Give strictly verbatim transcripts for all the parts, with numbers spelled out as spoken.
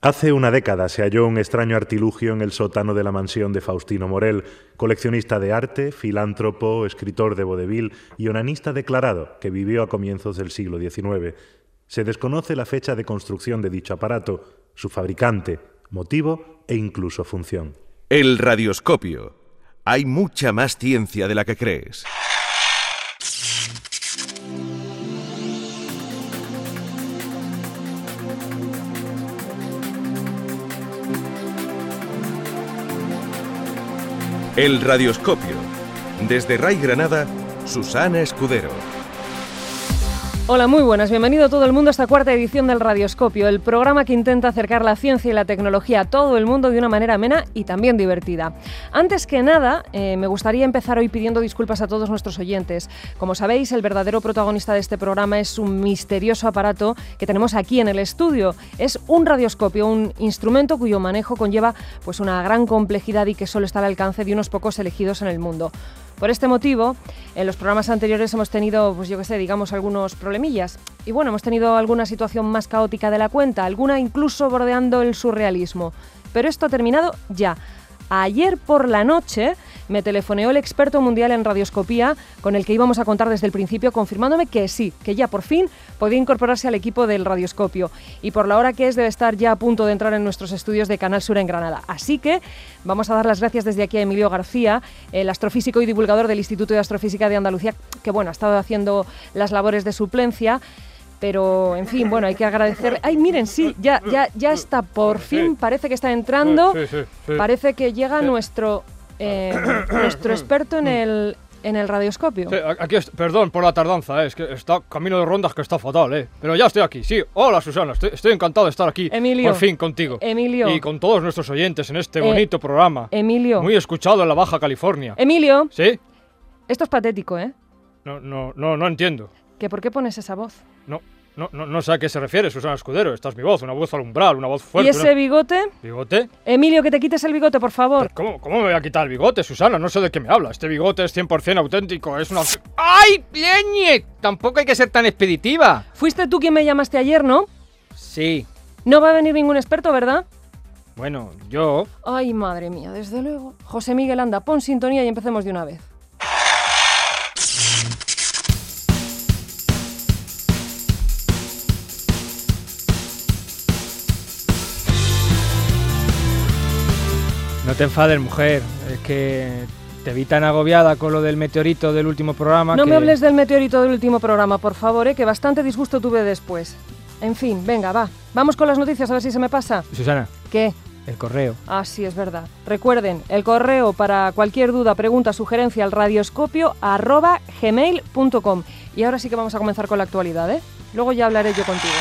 Hace una década se halló un extraño artilugio en el sótano de la mansión de Faustino Morel, coleccionista de arte, filántropo, escritor de vodevil y onanista declarado que vivió a comienzos del siglo diecinueve. Se desconoce la fecha de construcción de dicho aparato, su fabricante, motivo e incluso función. El radioscopio. Hay mucha más ciencia de la que crees. El radioscopio. Desde Ray Granada, Susana Escudero. Hola, muy buenas. Bienvenido todo el mundo a esta cuarta edición del Radioscopio, el programa que intenta acercar la ciencia y la tecnología a todo el mundo de una manera amena y también divertida. Antes que nada, eh, me gustaría empezar hoy pidiendo disculpas a todos nuestros oyentes. Como sabéis, el verdadero protagonista de este programa es un misterioso aparato que tenemos aquí en el estudio. Es un radioscopio, un instrumento cuyo manejo conlleva pues, una gran complejidad y que solo está al alcance de unos pocos elegidos en el mundo. Por este motivo, en los programas anteriores hemos tenido, pues yo qué sé, digamos, algunos problemillas. Y bueno, hemos tenido alguna situación más caótica de la cuenta, alguna incluso bordeando el surrealismo. Pero esto ha terminado ya. Ayer por la noche me telefoneó el experto mundial en radioscopía con el que íbamos a contar desde el principio, confirmándome que sí, que ya por fin podía incorporarse al equipo del radioscopio. Y por la hora que es, debe estar ya a punto de entrar en nuestros estudios de Canal Sur en Granada. Así que vamos a dar las gracias desde aquí a Emilio García, el astrofísico y divulgador del Instituto de Astrofísica de Andalucía, que bueno, ha estado haciendo las labores de suplencia. Pero, en fin, bueno, hay que agradecer... ¡Ay, miren, sí! Ya, ya, ya está, por fin, parece que está entrando. Sí, sí, sí. Parece que llega nuestro, eh, nuestro experto en el, en el radioscopio. Sí, aquí es, perdón por la tardanza, eh, es que está camino de rondas que está fatal, eh. Pero ya estoy aquí, sí. Hola, Susana, estoy, estoy encantado de estar aquí. Emilio. Por fin contigo. Emilio. Y con todos nuestros oyentes en este Eh, bonito programa. Emilio. Muy escuchado en la Baja California. Emilio. ¿Sí? Esto es patético, ¿eh? No, no, no, no entiendo. ¿Que por qué pones esa voz? No, no, no, no sé a qué se refiere, Susana Escudero. Esta es mi voz, una voz al umbral, una voz fuerte. ¿Y ese una... bigote? ¿Bigote? Emilio, que te quites el bigote, por favor. ¿Cómo, ¿Cómo me voy a quitar el bigote, Susana? No sé de qué me habla. Este bigote es cien por ciento auténtico, es una... ¡Ay, Pieñe! Tampoco hay que ser tan expeditiva. Fuiste tú quien me llamaste ayer, ¿no? Sí. No va a venir ningún experto, ¿verdad? Bueno, yo... Ay, madre mía, desde luego. José Miguel, anda, pon sintonía y empecemos de una vez. No te enfades, mujer. Es que te vi tan agobiada con lo del meteorito del último programa. No que... me hables del meteorito del último programa, por favor, ¿eh? Que bastante disgusto tuve después. En fin, venga, va. Vamos con las noticias, a ver si se me pasa. Susana. ¿Qué? El correo. Ah, sí, es verdad. Recuerden, el correo para cualquier duda, pregunta, sugerencia, al radioscopio arroba gmail punto com. Y ahora sí que vamos a comenzar con la actualidad, ¿eh? Luego ya hablaré yo contigo.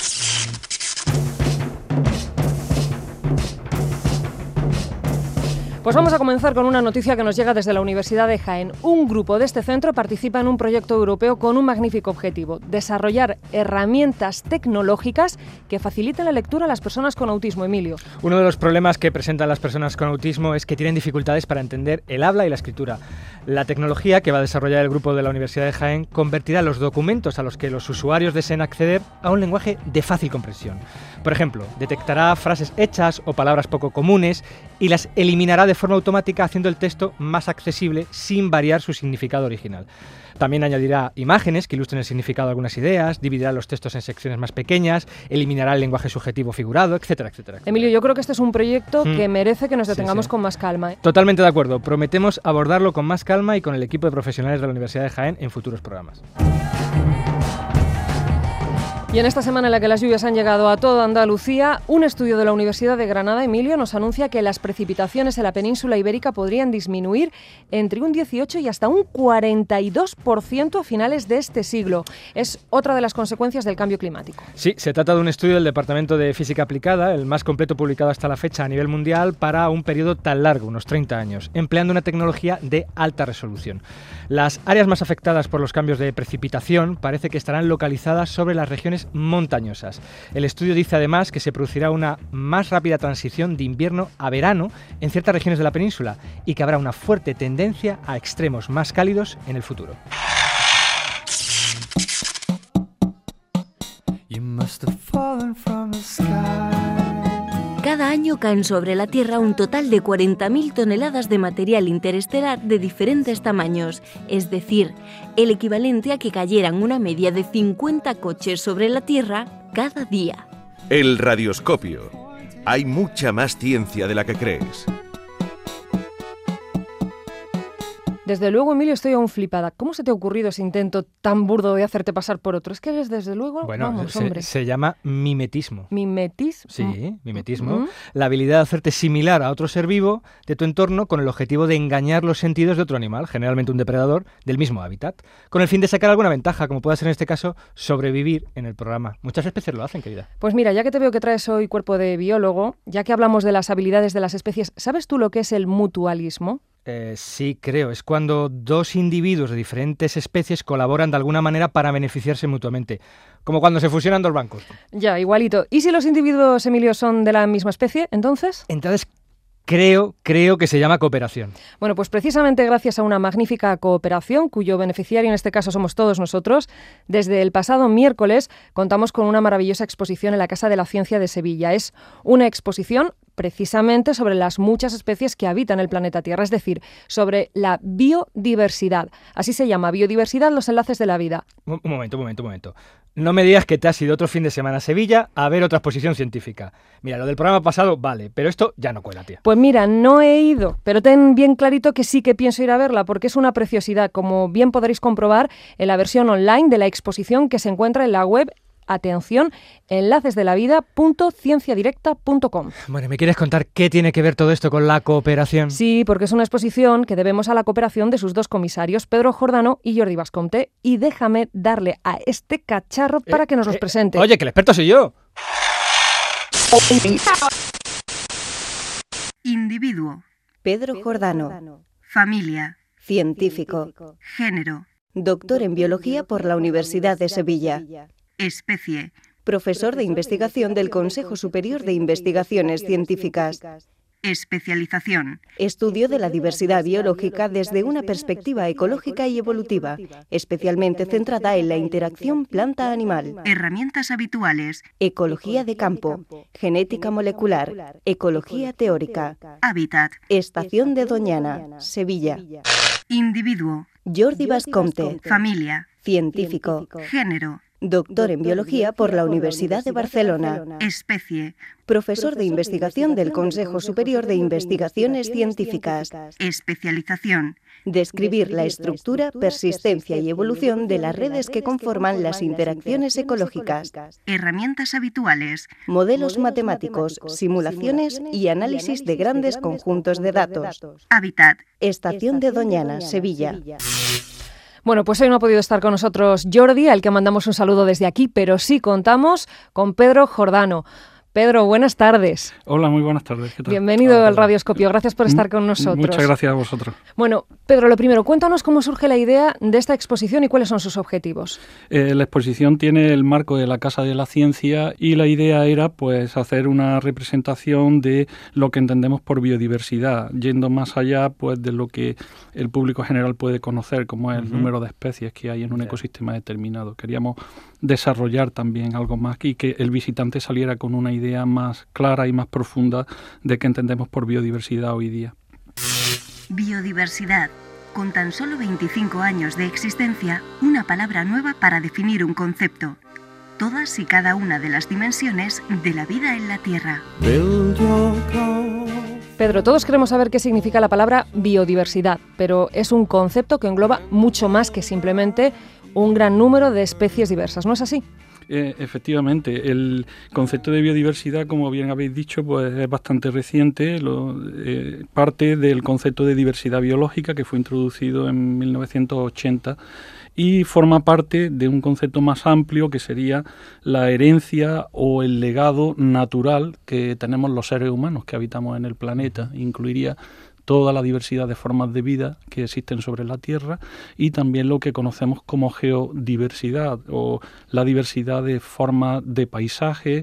Pues vamos a comenzar con una noticia que nos llega desde la Universidad de Jaén. Un grupo de este centro participa en un proyecto europeo con un magnífico objetivo: desarrollar herramientas tecnológicas que faciliten la lectura a las personas con autismo. Emilio. Uno de los problemas que presentan las personas con autismo es que tienen dificultades para entender el habla y la escritura. La tecnología que va a desarrollar el grupo de la Universidad de Jaén convertirá los documentos a los que los usuarios deseen acceder a un lenguaje de fácil comprensión. Por ejemplo, detectará frases hechas o palabras poco comunes y las eliminará de forma automática, haciendo el texto más accesible sin variar su significado original. También añadirá imágenes que ilustren el significado de algunas ideas, dividirá los textos en secciones más pequeñas, eliminará el lenguaje subjetivo figurado, etcétera, etcétera, etcétera. Emilio, yo creo que este es un proyecto Hmm. que merece que nos detengamos Sí, sí. con más calma, ¿eh? Totalmente de acuerdo. Prometemos abordarlo con más calma y con el equipo de profesionales de la Universidad de Jaén en futuros programas. Y en esta semana en la que las lluvias han llegado a toda Andalucía, un estudio de la Universidad de Granada, Emilio, nos anuncia que las precipitaciones en la península ibérica podrían disminuir entre un dieciocho y hasta un cuarenta y dos por ciento a finales de este siglo. Es otra de las consecuencias del cambio climático. Sí, se trata de un estudio del Departamento de Física Aplicada, el más completo publicado hasta la fecha a nivel mundial para un periodo tan largo, unos treinta años, empleando una tecnología de alta resolución. Las áreas más afectadas por los cambios de precipitación parece que estarán localizadas sobre las regiones montañosas. El estudio dice además que se producirá una más rápida transición de invierno a verano en ciertas regiones de la península y que habrá una fuerte tendencia a extremos más cálidos en el futuro. You must have fallen from the sky. Cada año caen sobre la Tierra un total de cuarenta mil toneladas de material interestelar de diferentes tamaños, es decir, el equivalente a que cayeran una media de cincuenta coches sobre la Tierra cada día. El radioscopio. Hay mucha más ciencia de la que crees. Desde luego, Emilio, estoy aún flipada. ¿Cómo se te ha ocurrido ese intento tan burdo de hacerte pasar por otro? Es que eres, desde luego, bueno, vamos, se, hombre. se llama mimetismo. ¿Mimetismo? Sí, mimetismo. ¿Mm? La habilidad de hacerte similar a otro ser vivo de tu entorno con el objetivo de engañar los sentidos de otro animal, generalmente un depredador, del mismo hábitat, con el fin de sacar alguna ventaja, como puede ser en este caso sobrevivir en el programa. Muchas especies lo hacen, querida. Pues mira, ya que te veo que traes hoy cuerpo de biólogo, ya que hablamos de las habilidades de las especies, ¿sabes tú lo que es el mutualismo? Eh, sí, creo. Es cuando dos individuos de diferentes especies colaboran de alguna manera para beneficiarse mutuamente. Como cuando se fusionan dos bancos. Ya, igualito. ¿Y si los individuos, Emilio, son de la misma especie, entonces? Entonces, creo, creo que se llama cooperación. Bueno, pues precisamente gracias a una magnífica cooperación, cuyo beneficiario en este caso somos todos nosotros, desde el pasado miércoles contamos con una maravillosa exposición en la Casa de la Ciencia de Sevilla. Es una exposición precisamente sobre las muchas especies que habitan el planeta Tierra, es decir, sobre la biodiversidad. Así se llama, biodiversidad, los enlaces de la vida. Un momento, un momento, un momento. No me digas que te has ido otro fin de semana a Sevilla a ver otra exposición científica. Mira, lo del programa pasado vale, pero esto ya no cuela, tía. Pues mira, no he ido, pero ten bien clarito que sí que pienso ir a verla, porque es una preciosidad, como bien podréis comprobar en la versión online de la exposición que se encuentra en la web, atención, enlacesdelavida punto ciencia directa punto com. Bueno, ¿me quieres contar qué tiene que ver todo esto con la cooperación? Sí, porque es una exposición que debemos a la cooperación de sus dos comisarios, Pedro Jordano y Jordi Bascompte, y déjame darle a este cacharro para eh, que nos los eh, presente. Oye, que el experto soy yo. Individuo. Pedro Jordano. Familia. Científico. Género. Doctor en biología por la Universidad de Sevilla. Especie. Profesor de investigación del Consejo Superior de Investigaciones Científicas. Especialización. Estudio de la diversidad biológica desde una perspectiva ecológica y evolutiva, especialmente centrada en la interacción planta-animal. Herramientas habituales. Ecología de campo, genética molecular, ecología teórica. Hábitat. Estación de Doñana, Sevilla. Individuo. Jordi Bascompte. Familia. Científico. Género. Doctor en biología por la Universidad de Barcelona. Especie. Profesor de investigación del Consejo Superior de Investigaciones Científicas. Especialización. Describir la estructura, persistencia y evolución de las redes que conforman las interacciones ecológicas. Herramientas habituales. Modelos matemáticos, simulaciones y análisis de grandes conjuntos de datos. Hábitat. Estación de Doñana, Sevilla. Bueno, pues hoy no ha podido estar con nosotros Jordi, al que mandamos un saludo desde aquí, pero sí contamos con Pedro Jordano. Pedro, buenas tardes. Hola, muy buenas tardes. ¿Qué tal? Bienvenido Hola, al Radioscopio. Gracias por estar con nosotros. Muchas gracias a vosotros. Bueno, Pedro, lo primero, cuéntanos cómo surge la idea de esta exposición y cuáles son sus objetivos. Eh, la exposición tiene el marco de la Casa de la Ciencia y la idea era pues hacer una representación de lo que entendemos por biodiversidad, yendo más allá pues de lo que el público general puede conocer, como es el uh-huh. número de especies que hay en un ecosistema determinado. Queríamos desarrollar también algo más y que el visitante saliera con una idea más clara y más profunda de qué entendemos por biodiversidad hoy día. Biodiversidad. Con tan solo veinticinco años de existencia, una palabra nueva para definir un concepto. Todas y cada una de las dimensiones de la vida en la Tierra. Pedro, todos queremos saber qué significa la palabra biodiversidad, pero es un concepto que engloba mucho más que simplemente un gran número de especies diversas, ¿no es así? Eh, efectivamente, el concepto de biodiversidad, como bien habéis dicho, pues es bastante reciente, lo, eh, parte del concepto de diversidad biológica que fue introducido en mil novecientos ochenta y forma parte de un concepto más amplio que sería la herencia o el legado natural que tenemos los seres humanos que habitamos en el planeta. Incluiría toda la diversidad de formas de vida que existen sobre la Tierra y también lo que conocemos como geodiversidad o la diversidad de formas de paisaje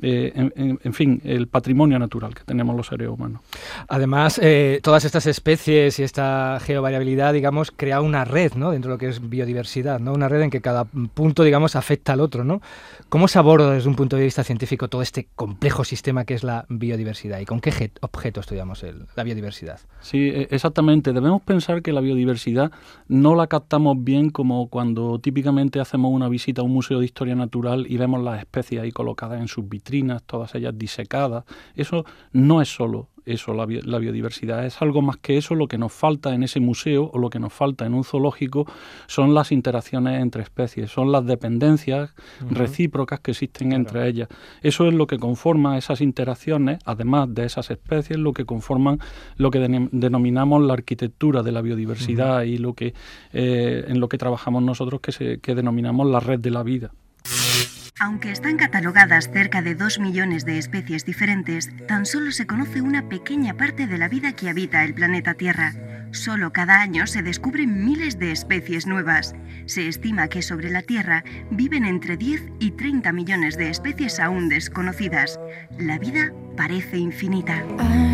eh, en, en, en fin, el patrimonio natural que tenemos los seres humanos. Además, eh, todas estas especies y esta geovariabilidad, digamos, crea una red, ¿no?, dentro de lo que es biodiversidad, ¿no?, una red en que cada punto, digamos, afecta al otro, ¿no? ¿Cómo se aborda desde un punto de vista científico todo este complejo sistema que es la biodiversidad y con qué objeto estudiamos el, la biodiversidad? Sí, exactamente. Debemos pensar que la biodiversidad no la captamos bien como cuando típicamente hacemos una visita a un museo de historia natural y vemos las especies ahí colocadas en sus vitrinas, todas ellas disecadas. Eso no es solo eso, la, la biodiversidad. Es algo más que eso. Lo que nos falta en ese museo o lo que nos falta en un zoológico son las interacciones entre especies, son las dependencias uh-huh. recíprocas que existen claro. entre ellas. Eso es lo que conforma esas interacciones, además de esas especies, lo que conforman lo que de, denominamos la arquitectura de la biodiversidad uh-huh. y lo que eh, en lo que trabajamos nosotros que, se, que denominamos la red de la vida. Aunque están catalogadas cerca de dos millones de especies diferentes, tan solo se conoce una pequeña parte de la vida que habita el planeta Tierra. Solo cada año se descubren miles de especies nuevas. Se estima que sobre la Tierra viven entre diez y treinta millones de especies aún desconocidas. La vida parece infinita.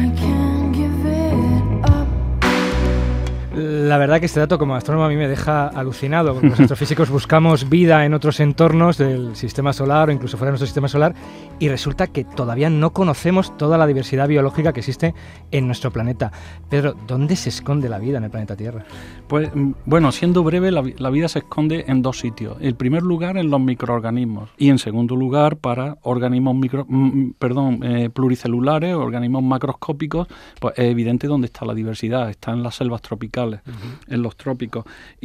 La verdad que este dato como astrónomo a mí me deja alucinado, porque los astrofísicos buscamos vida en otros entornos del sistema solar o incluso fuera de nuestro sistema solar y resulta que todavía no conocemos toda la diversidad biológica que existe en nuestro planeta. Pedro, ¿dónde se esconde la vida en el planeta Tierra? Pues bueno, siendo breve, la, la vida se esconde en dos sitios. En primer lugar, en los microorganismos y en segundo lugar, para organismos micro, mm, perdón, eh, pluricelulares, organismos macroscópicos, pues es evidente dónde está la diversidad, está en las selvas tropicales. Uh-huh. En los trópicos.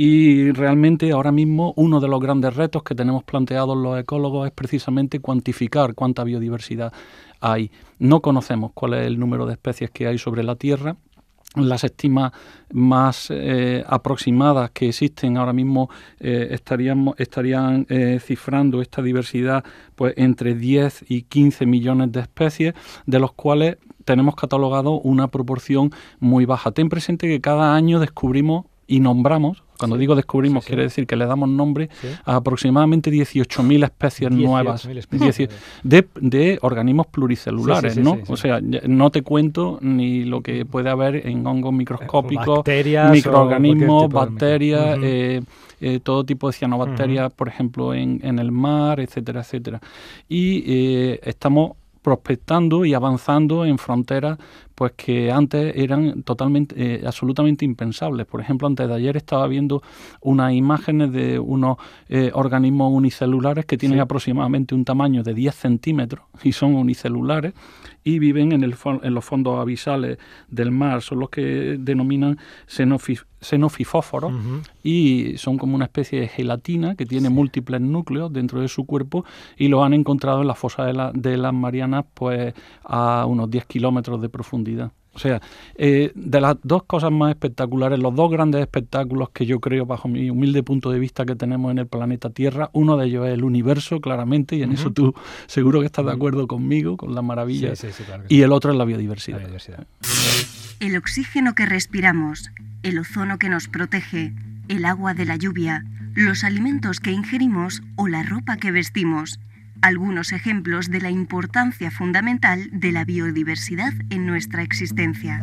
Y realmente ahora mismo uno de los grandes retos que tenemos planteados los ecólogos es precisamente cuantificar cuánta biodiversidad hay. No conocemos cuál es el número de especies que hay sobre la Tierra. Las estimas más eh, aproximadas que existen ahora mismo eh, estarían, estarían eh, cifrando esta diversidad pues entre diez y quince millones de especies, de los cuales tenemos catalogado una proporción muy baja. Ten presente que cada año descubrimos y nombramos, cuando sí, digo descubrimos, sí, sí. quiere decir que le damos nombre sí. a aproximadamente dieciocho mil especies nuevas especies. De, de organismos pluricelulares, sí, sí, sí, ¿no? Sí, sí. O sea, no te cuento ni lo que puede haber en hongos microscópicos, bacterias, microorganismos, bacterias, uh-huh. eh, eh, todo tipo de cianobacterias, uh-huh. por ejemplo, en, en el mar, etcétera, etcétera. Y eh, estamos prospectando y avanzando en fronteras pues que antes eran totalmente, eh, absolutamente impensables. Por ejemplo, antes de ayer estaba viendo unas imágenes de unos eh, organismos unicelulares que tienen sí. aproximadamente un tamaño de diez centímetros y son unicelulares y viven en, el, en los fondos abisales del mar. Son los que denominan xenofis, xenofifóforos uh-huh. y son como una especie de gelatina que tiene sí. múltiples núcleos dentro de su cuerpo y los han encontrado en la fosa de, la, de las Marianas pues a unos diez kilómetros de profundidad. O sea, eh, de las dos cosas más espectaculares, los dos grandes espectáculos que yo creo, bajo mi humilde punto de vista, que tenemos en el planeta Tierra, uno de ellos es el universo, claramente, y en uh-huh. eso tú seguro que estás de acuerdo conmigo, con la maravilla, sí, sí, sí, claro que y sí. el otro es la biodiversidad. la biodiversidad. El oxígeno que respiramos, el ozono que nos protege, el agua de la lluvia, los alimentos que ingerimos o la ropa que vestimos. Algunos ejemplos de la importancia fundamental de la biodiversidad en nuestra existencia.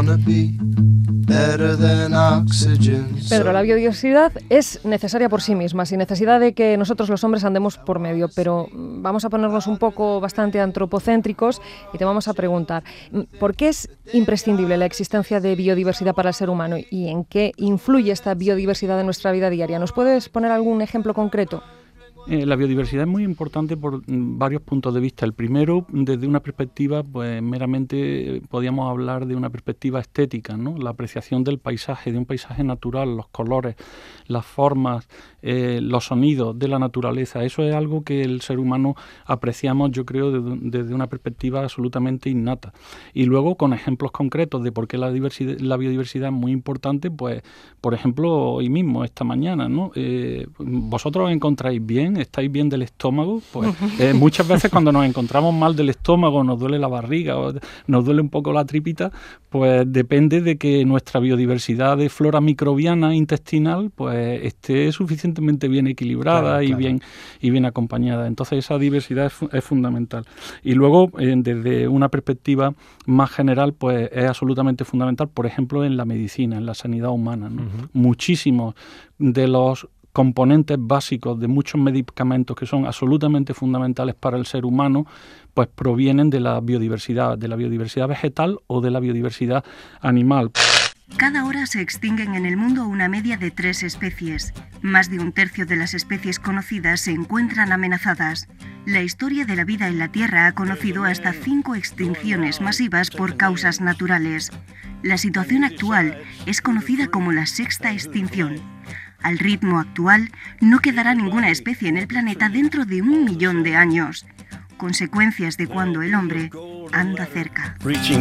Pedro, la biodiversidad es necesaria por sí misma, sin necesidad de que nosotros los hombres andemos por medio, pero vamos a ponernos un poco bastante antropocéntricos y te vamos a preguntar, ¿por qué es imprescindible la existencia de biodiversidad para el ser humano y en qué influye esta biodiversidad en nuestra vida diaria? ¿Nos puedes poner algún ejemplo concreto? Eh, la biodiversidad es muy importante por mm, varios puntos de vista. El primero, desde una perspectiva, pues meramente eh, podríamos hablar de una perspectiva estética, ¿no? La apreciación del paisaje, de un paisaje natural, los colores, las formas, eh, los sonidos de la naturaleza. Eso es algo que el ser humano apreciamos, yo creo, desde, desde una perspectiva absolutamente innata. Y luego, con ejemplos concretos de por qué la, diversidad, la biodiversidad es muy importante, pues, por ejemplo, hoy mismo, esta mañana, ¿no? Eh, ¿Vosotros os encontráis bien ¿Estáis bien del estómago? Pues eh, muchas veces cuando nos encontramos mal del estómago, nos duele la barriga o nos duele un poco la tripita, pues depende de que nuestra biodiversidad de flora microbiana intestinal pues esté suficientemente bien equilibrada, claro, y claro. bien y bien acompañada. Entonces esa diversidad es, es fundamental. Y luego, eh, desde una perspectiva más general, pues es absolutamente fundamental, por ejemplo, en la medicina, en la sanidad humana, ¿no? Uh-huh. Muchísimos de los componentes básicos de muchos medicamentos que son absolutamente fundamentales para el ser humano, pues provienen de la biodiversidad, de la biodiversidad vegetal o de la biodiversidad animal. Cada hora se extinguen en el mundo una media de tres especies. Más de un tercio de las especies conocidas se encuentran amenazadas. La historia de la vida en la Tierra ha conocido hasta cinco extinciones masivas por causas naturales. La situación actual es conocida como la sexta extinción. Al ritmo actual, no quedará ninguna especie en el planeta dentro de un millón de años. Consecuencias de cuando el hombre anda cerca.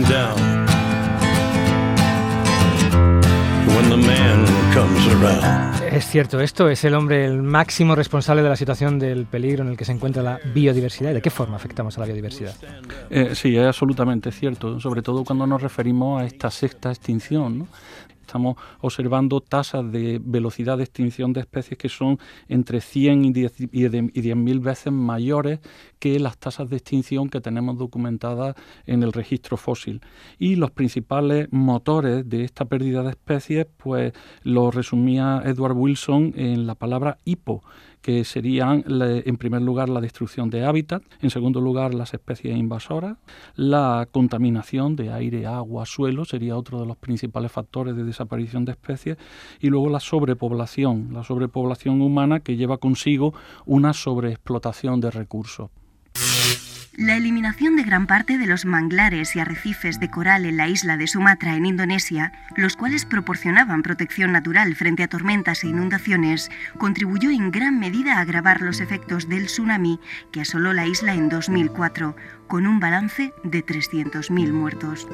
Es cierto, esto es el hombre el máximo responsable de la situación del peligro en el que se encuentra la biodiversidad. ¿Y de qué forma afectamos a la biodiversidad? Eh, sí, es absolutamente cierto, sobre todo cuando nos referimos a esta sexta extinción, ¿no? Estamos observando tasas de velocidad de extinción de especies que son entre cien y diez mil veces mayores que las tasas de extinción que tenemos documentadas en el registro fósil. Y los principales motores de esta pérdida de especies, pues lo resumía Edward Wilson en la palabra hipo, que serían, en primer lugar, la destrucción de hábitat, en segundo lugar, las especies invasoras, la contaminación de aire, agua, suelo, sería otro de los principales factores de desaparición de especies, y luego la sobrepoblación, la sobrepoblación humana que lleva consigo una sobreexplotación de recursos. La eliminación de gran parte de los manglares y arrecifes de coral en la isla de Sumatra, en Indonesia, los cuales proporcionaban protección natural frente a tormentas e inundaciones, contribuyó en gran medida a agravar los efectos del tsunami que asoló la isla en dos mil cuatro, con un balance de trescientos mil muertos.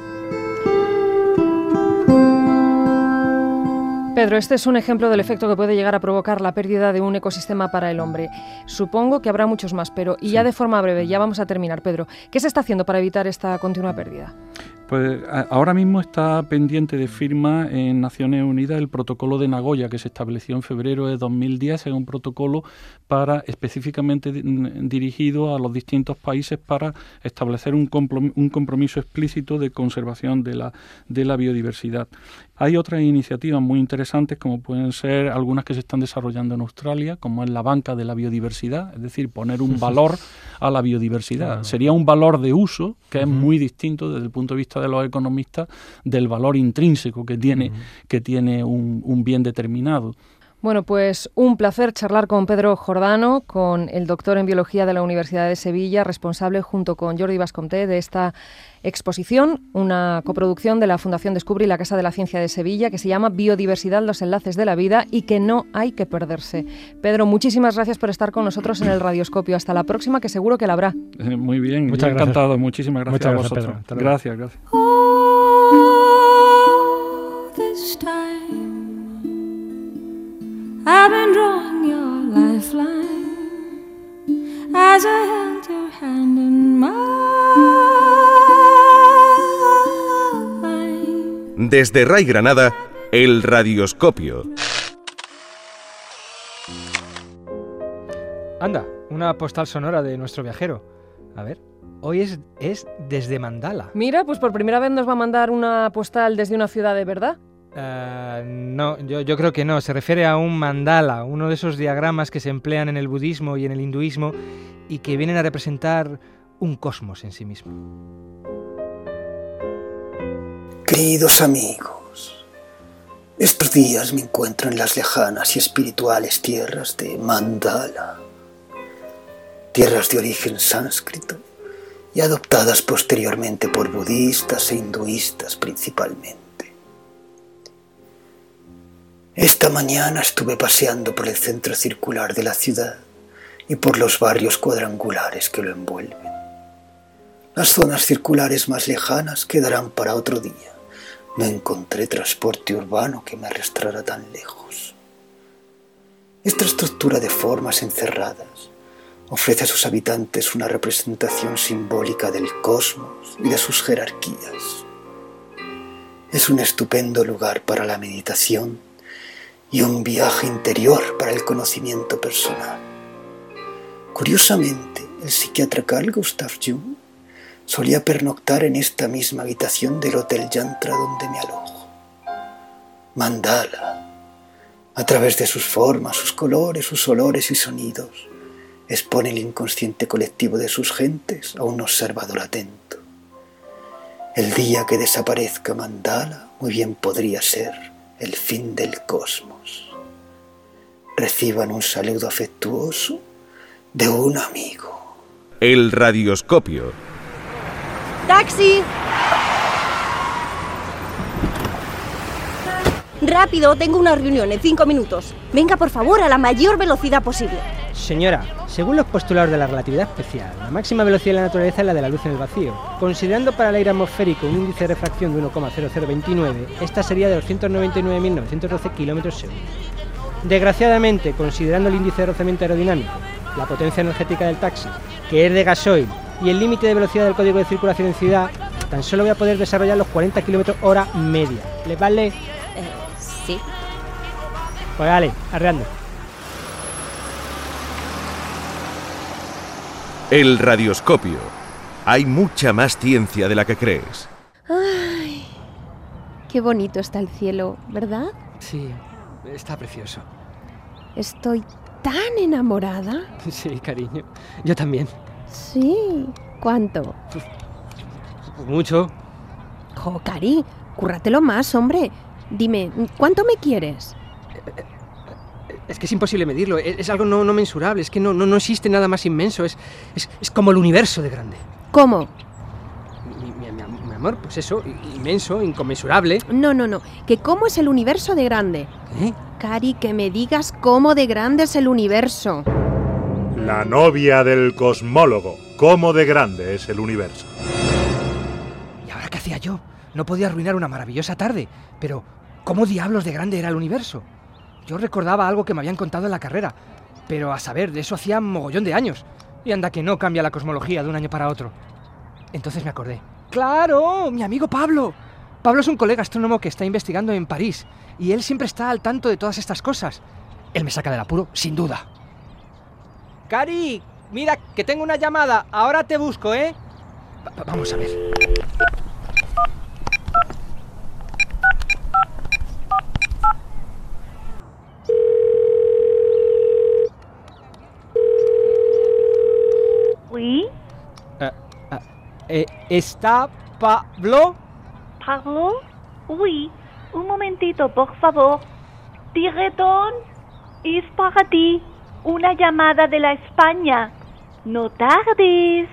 Pedro, este es un ejemplo del efecto que puede llegar a provocar la pérdida de un ecosistema para el hombre. Supongo que habrá muchos más, pero y sí. ya de forma breve, ya vamos a terminar, Pedro. ¿Qué se está haciendo para evitar esta continua pérdida? Pues ahora mismo está pendiente de firma en Naciones Unidas el protocolo de Nagoya, que se estableció en febrero de dos mil diez. Es un protocolo para específicamente dirigido a los distintos países para establecer un compromiso explícito de conservación de la, de la biodiversidad. Hay otras iniciativas muy interesantes, como pueden ser algunas que se están desarrollando en Australia, como es la banca de la biodiversidad, es decir, poner un valor a la biodiversidad. Claro. Sería un valor de uso que uh-huh. es muy distinto desde el punto de vista de los economistas del valor intrínseco que tiene, uh-huh. que tiene un, un bien determinado. Bueno, pues un placer charlar con Pedro Jordano, con el doctor en Biología de la Universidad de Sevilla, responsable junto con Jordi Bascompté de esta exposición, una coproducción de la Fundación Descubri y la Casa de la Ciencia de Sevilla, que se llama Biodiversidad, los enlaces de la vida y que no hay que perderse. Pedro, muchísimas gracias por estar con nosotros en el Radioscopio. Hasta la próxima, que seguro que la habrá. Eh, muy bien, Muchas muy encantado. Gracias. Muchísimas gracias Muchas a gracias, vosotros. Pedro. Gracias, gracias. I've been drawing your lifeline as I held your hand in mine. Desde Ray Granada, el Radioscopio. Anda, una postal sonora de nuestro viajero. A ver, hoy es, es desde Mandala. Mira, pues por primera vez nos va a mandar una postal desde una ciudad de verdad. Uh, no, yo, yo creo que no. Se refiere a un mandala, uno de esos diagramas que se emplean en el budismo y en el hinduismo y que vienen a representar un cosmos en sí mismo. Queridos amigos, estos días me encuentro en las lejanas y espirituales tierras de Mandala, tierras de origen sánscrito y adoptadas posteriormente por budistas e hinduistas principalmente. Esta mañana estuve paseando por el centro circular de la ciudad y por los barrios cuadrangulares que lo envuelven. Las zonas circulares más lejanas quedarán para otro día. No encontré transporte urbano que me arrastrara tan lejos. Esta estructura de formas encerradas ofrece a sus habitantes una representación simbólica del cosmos y de sus jerarquías. Es un estupendo lugar para la meditación y un viaje interior para el conocimiento personal. Curiosamente, el psiquiatra Carl Gustav Jung solía pernoctar en esta misma habitación del Hotel Yantra donde me alojo. Mandala, a través de sus formas, sus colores, sus olores y sonidos, expone el inconsciente colectivo de sus gentes a un observador atento. El día que desaparezca Mandala muy bien podría ser el fin del cosmos. Reciban un saludo afectuoso de un amigo. El radioscopio. ¡Taxi! Rápido, tengo una reunión en cinco minutos. Venga, por favor, a la mayor velocidad posible. Señora, según los postulados de la relatividad especial, la máxima velocidad de la naturaleza es la de la luz en el vacío. Considerando para el aire atmosférico un índice de refracción de uno coma cero cero veintinueve, esta sería de doscientos noventa y nueve mil novecientos doce kilómetros segundo. Desgraciadamente, considerando el índice de rozamiento aerodinámico, la potencia energética del taxi, que es de gasoil, y el límite de velocidad del código de circulación en ciudad, tan solo voy a poder desarrollar los cuarenta kilómetros hora media. ¿Les vale? Eh, sí. Pues vale, arreando. El radioscopio. Hay mucha más ciencia de la que crees. Ay, qué bonito está el cielo, ¿verdad? Sí, está precioso. Estoy tan enamorada. Sí, cariño. Yo también. Sí. ¿Cuánto? Mucho. Jo, Cari, cúrratelo más, hombre. Dime, ¿cuánto me quieres? Es que es imposible medirlo, es, es algo no, no mensurable, es que no, no, no existe nada más inmenso, es, es, es como el universo de grande. ¿Cómo? Mi, mi, mi, mi amor, pues eso, inmenso, inconmensurable. No, no, no, que cómo es el universo de grande. ¿Eh? Cari, que me digas cómo de grande es el universo. La novia del cosmólogo, cómo de grande es el universo. ¿Y ahora qué hacía yo? No podía arruinar una maravillosa tarde, pero ¿cómo diablos de grande era el universo? Yo recordaba algo que me habían contado en la carrera, pero a saber, de eso hacía mogollón de años. Y anda que no cambia la cosmología de un año para otro. Entonces me acordé. ¡Claro! ¡Mi amigo Pablo! Pablo es un colega astrónomo que está investigando en París, y él siempre está al tanto de todas estas cosas. Él me saca del apuro, sin duda. Cari, mira, que tengo una llamada. Ahora te busco, ¿eh? Va- vamos a ver. Oui. Uh, uh, eh, ¿Está Pablo? ¿Pablo? Oui. Un momentito, por favor. Tigretón, es para ti. Una llamada de la España. No tardes.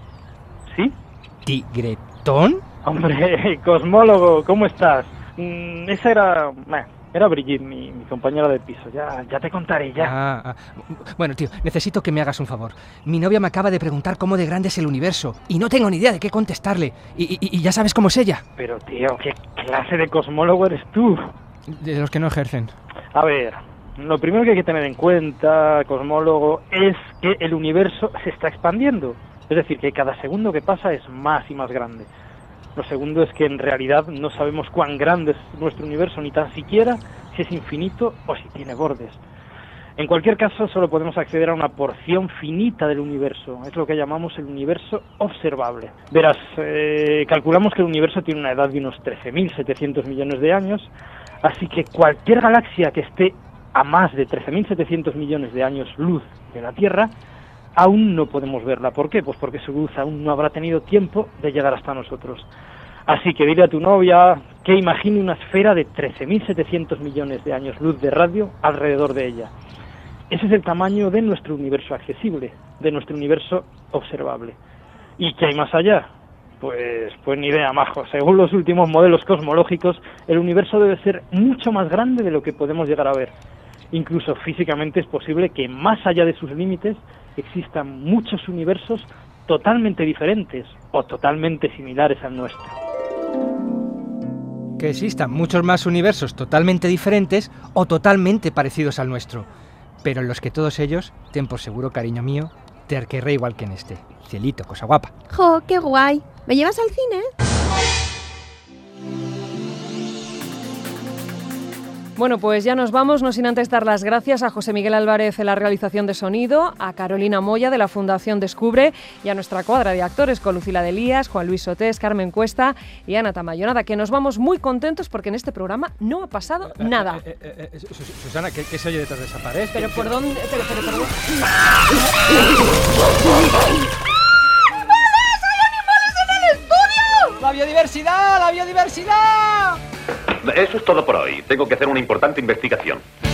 ¿Sí? ¿Tigretón? Hombre, cosmólogo, ¿cómo estás? Mm, esa era... Bah, era Brigitte, mi, mi compañera de piso. Ya, ya te contaré, ya. Ah, ah. Bueno, tío, necesito que me hagas un favor. Mi novia me acaba de preguntar cómo de grande es el universo y no tengo ni idea de qué contestarle. Y, y, y ya sabes cómo es ella. Pero, tío, ¿qué clase de cosmólogo eres tú? De los que no ejercen. A ver, lo primero que hay que tener en cuenta, cosmólogo, es que el universo se está expandiendo. Es decir, que cada segundo que pasa es más y más grande. Lo segundo es que en realidad no sabemos cuán grande es nuestro universo, ni tan siquiera si es infinito o si tiene bordes. En cualquier caso, solo podemos acceder a una porción finita del universo. Es lo que llamamos el universo observable. Verás, eh, calculamos que el universo tiene una edad de unos trece mil setecientos millones de años, así que cualquier galaxia que esté a más de trece mil setecientos millones de años luz de la Tierra, aún no podemos verla. ¿Por qué? Pues porque su luz aún no habrá tenido tiempo de llegar hasta nosotros. Así que dile a tu novia que imagine una esfera de trece mil setecientos millones de años luz de radio alrededor de ella. Ese es el tamaño de nuestro universo accesible, de nuestro universo observable. ¿Y qué hay más allá? Pues, pues ni idea, majo. Según los últimos modelos cosmológicos, el universo debe ser mucho más grande de lo que podemos llegar a ver. Incluso físicamente es posible que más allá de sus límites existan muchos universos totalmente diferentes o totalmente similares al nuestro. Que existan muchos más universos totalmente diferentes o totalmente parecidos al nuestro, pero en los que todos ellos, ten por seguro, cariño mío, te querré igual que en este. Cielito, cosa guapa. ¡Jo, qué guay! ¿Me llevas al cine? Bueno, pues ya nos vamos, no sin antes dar las gracias a José Miguel Álvarez en la realización de sonido, a Carolina Moya de la Fundación Descubre y a nuestra cuadra de actores con Lucila Delías, Juan Luis Sotés, Carmen Cuesta y Ana Tamayo. Nada, que nos vamos muy contentos porque en este programa no ha pasado nada. Eh, eh, eh, eh, Susana, ¿qué, ¿qué se oye detrás de esa pared? Pero por dónde... Pero, pero, perdón. ¡La biodiversidad! ¡La biodiversidad! Eso es todo por hoy. Tengo que hacer una importante investigación.